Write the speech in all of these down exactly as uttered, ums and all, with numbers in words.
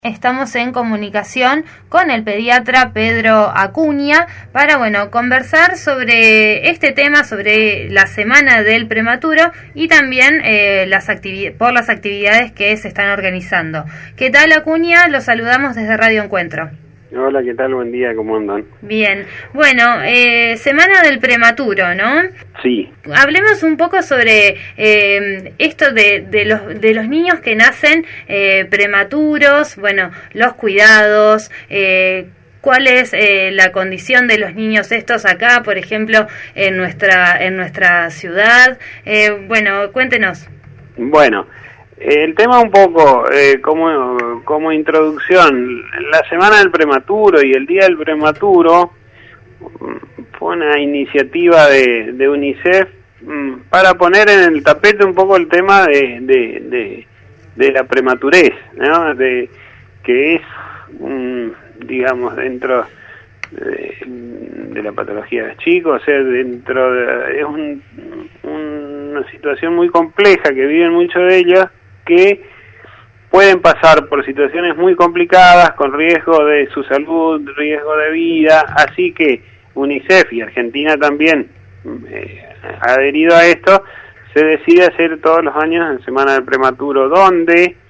Estamos en comunicación con el pediatra Pedro Acuña para, bueno, conversar sobre este tema, sobre la semana del prematuro y también eh, las activi- por las actividades que se están organizando. ¿Qué tal, Acuña? Los saludamos desde Radio Encuentro. Hola, ¿qué tal? Buen día, ¿cómo andan? Bien. Bueno, eh, semana del prematuro, ¿no? Sí. Hablemos un poco sobre eh, esto de, de, los, de los niños que nacen eh, prematuros, bueno, los cuidados, eh, cuál es eh, la condición de los niños estos acá, por ejemplo, en nuestra, en nuestra ciudad. Eh, bueno, cuéntenos. Bueno, el tema un poco eh, como, como introducción, la semana del prematuro y el día del prematuro fue una iniciativa de, de UNICEF para poner en el tapete un poco el tema de, de, de, de la prematurez, ¿no? De, que es, um, digamos, dentro de, de la patología de los chicos, o sea, dentro de, es un, una situación muy compleja que viven muchos de ellos, que pueden pasar por situaciones muy complicadas, con riesgo de su salud, riesgo de vida, así que UNICEF y Argentina también, eh, adherido a esto, se decide hacer todos los años en Semana del Prematuro, donde eh,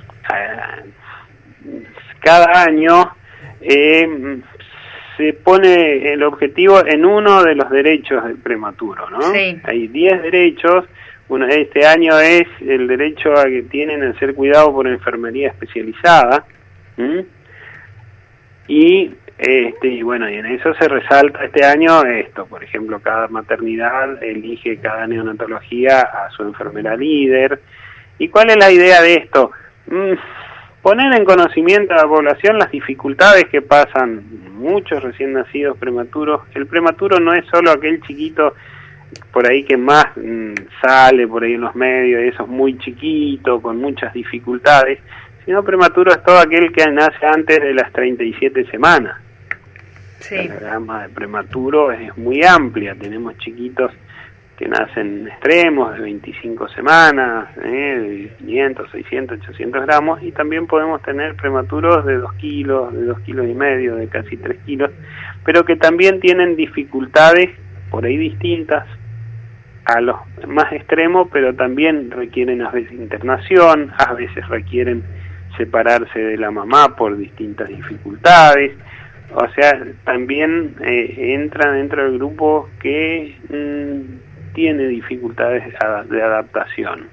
cada año eh, se pone el objetivo en uno de los derechos del prematuro, ¿no? Sí. Hay diez derechos. Uno, este año es el derecho a que tienen a ser cuidado por enfermería especializada. ¿Mm? Y este y bueno, y en eso se resalta este año esto, por ejemplo, cada maternidad elige cada neonatología a su enfermera líder. ¿Y cuál es la idea de esto? Mm, poner en conocimiento a la población las dificultades que pasan muchos recién nacidos prematuros. El prematuro no es solo aquel chiquito por ahí que más mmm, sale por ahí en los medios, eso es muy chiquito, con muchas dificultades, sino prematuro es todo aquel que nace antes de las treinta y siete semanas. Sí. La gama de prematuro es muy amplia, tenemos chiquitos que nacen extremos de veinticinco semanas, eh, de quinientos, seiscientos, ochocientos gramos, y también podemos tener prematuros de dos kilos, de dos kilos y medio, de casi tres kilos, pero que también tienen dificultades por ahí distintas a los más extremos, pero también requieren a veces internación, a veces requieren separarse de la mamá por distintas dificultades, o sea, también eh, entra dentro del grupo que mmm, tiene dificultades de adaptación.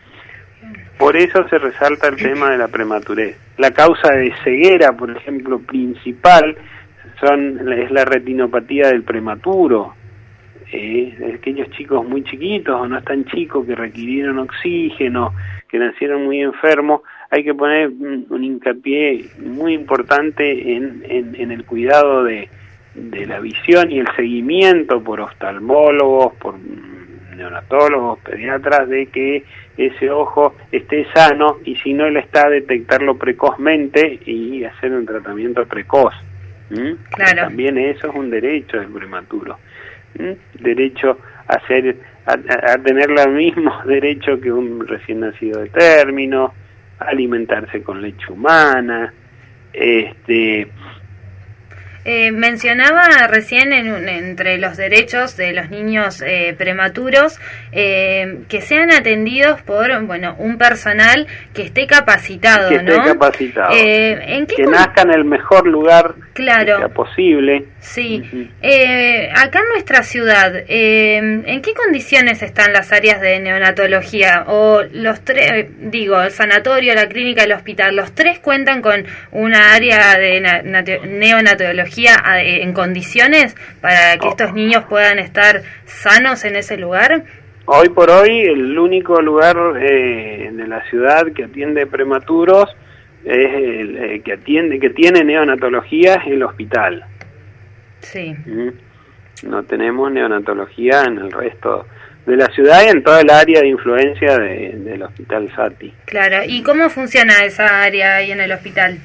Por eso se resalta el tema de la prematurez. La causa de ceguera, por ejemplo, principal son es la retinopatía del prematuro. Eh, aquellos chicos muy chiquitos o no tan chicos que requirieron oxígeno, que nacieron muy enfermos, hay que poner un, un hincapié muy importante en, en, en el cuidado de, de la visión y el seguimiento por oftalmólogos, por neonatólogos, pediatras, de que ese ojo esté sano, y si no él está, detectarlo precozmente y hacer un tratamiento precoz. ¿Mm? Claro. También eso es un derecho del prematuro. Derecho a ser a, a tener el mismo derecho que un recién nacido de término, alimentarse con leche humana, este Eh, mencionaba recién en un, entre los derechos de los niños eh, prematuros eh, que sean atendidos por, bueno, un personal que esté capacitado, que esté ¿no? capacitado, Eh, ¿en qué que con... nazca en el mejor lugar claro. que sea posible. Sí. Uh-huh. Eh, acá en nuestra ciudad, eh, ¿en qué condiciones están las áreas de neonatología? O los tres, digo, el sanatorio, la clínica, el hospital, ¿los tres cuentan con una área de na- neonatología en condiciones para que estos niños puedan estar sanos en ese lugar? Hoy por hoy el único lugar eh, de la ciudad que atiende prematuros es el eh, que atiende que tiene neonatología es el hospital. Sí. ¿Mm? No tenemos neonatología en el resto de la ciudad y en toda el área de influencia de, del hospital Sati. Claro. ¿Y cómo funciona esa área ahí en el hospital?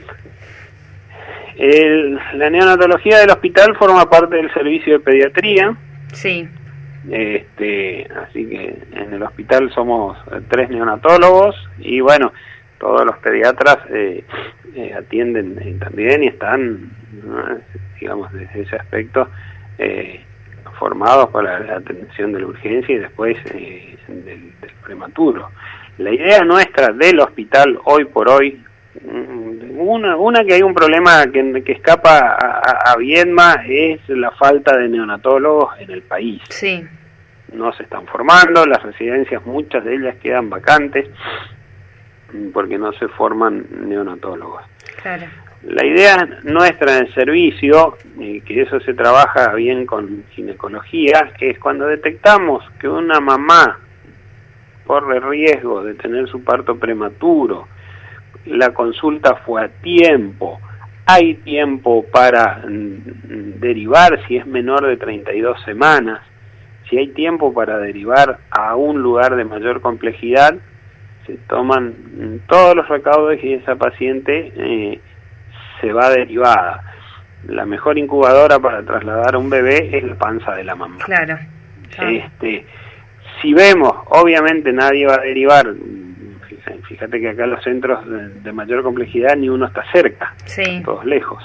El, la neonatología del hospital forma parte del servicio de pediatría. Sí. Este, así que en el hospital somos tres neonatólogos y bueno, todos los pediatras eh, eh, atienden eh, también y están, ¿no?, digamos, desde ese aspecto, eh, formados para la atención de la urgencia y después eh, del, del prematuro. La idea nuestra del hospital hoy por hoy, una, una que hay un problema que, que escapa a, a Viedma, es la falta de neonatólogos en el país. Sí. No se están formando, las residencias, muchas de ellas quedan vacantes porque no se forman neonatólogos. Claro. La idea nuestra en el servicio, y que eso se trabaja bien con ginecología, es cuando detectamos que una mamá corre riesgo de tener su parto prematuro, la consulta fue a tiempo, hay tiempo para mm, derivar si es menor de treinta y dos semanas, si hay tiempo para derivar a un lugar de mayor complejidad, se toman mm, todos los recaudos y esa paciente eh, se va derivada. La mejor incubadora para trasladar a un bebé es la panza de la mamá. Claro. claro. Este, si vemos, obviamente nadie va a derivar. Fíjate que acá los centros de, de mayor complejidad ni uno está cerca, sí. todos lejos.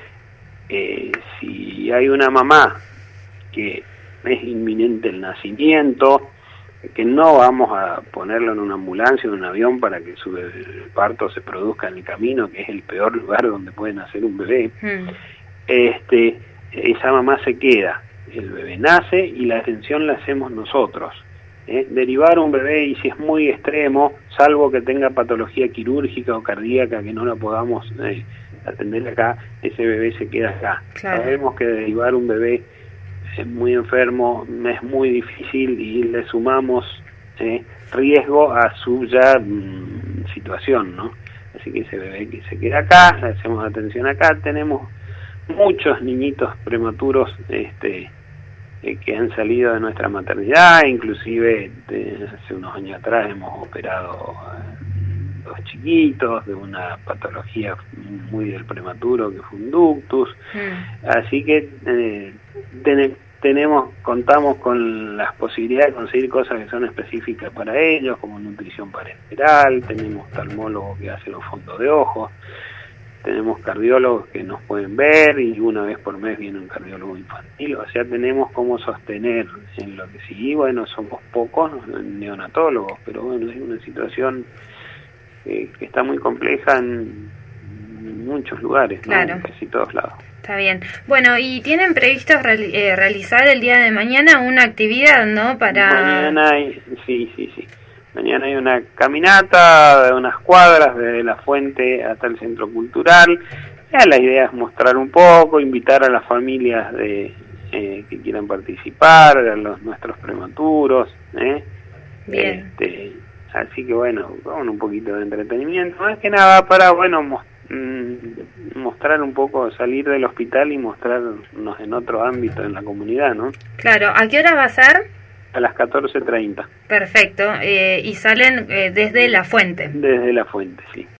Eh, si hay una mamá que es inminente el nacimiento, que no vamos a ponerlo en una ambulancia o en un avión para que su el parto se produzca en el camino, que es el peor lugar donde puede nacer un bebé, mm. este, esa mamá se queda, el bebé nace y la atención la hacemos nosotros. ¿eh? Derivar un bebé, y si es muy extremo, salvo que tenga patología quirúrgica o cardíaca que no la podamos eh, atender acá, ese bebé se queda acá. Claro. Sabemos que derivar un bebé es muy enfermo, es muy difícil y le sumamos eh, riesgo a su ya mmm, situación, ¿no? Así que ese bebé que se queda acá, le hacemos atención acá, tenemos muchos niñitos prematuros este eh, que han salido de nuestra maternidad, inclusive de, hace unos años atrás hemos operado eh, dos chiquitos de una patología muy del prematuro que fue un ductus, mm. así que eh, ten, tenemos, contamos con las posibilidades de conseguir cosas que son específicas para ellos, como nutrición parenteral, tenemos oftalmólogos que hacen los fondos de ojos, tenemos cardiólogos que nos pueden ver y una vez por mes viene un cardiólogo infantil, o sea, tenemos cómo sostener en lo que sí, bueno, somos pocos neonatólogos, pero bueno, es una situación eh, que está muy compleja en, en muchos lugares, claro. ¿no? En casi todos lados. Está bien. Bueno, y tienen previsto reali eh, realizar el día de mañana una actividad, ¿no? Para... Mañana hay, sí, sí, sí. Mañana hay una caminata de unas cuadras desde la fuente hasta el centro cultural. Ya la idea es mostrar un poco, invitar a las familias de eh, que quieran participar, a los nuestros prematuros, ¿eh? Bien. Este, así que bueno, con un poquito de entretenimiento, más que nada para, bueno, mostrar mostrar un poco, salir del hospital y mostrarnos en otro ámbito en la comunidad, ¿no? Claro, ¿a qué hora va a ser? A las catorce treinta. Perfecto, eh, y salen eh, desde la fuente. Desde la fuente, sí.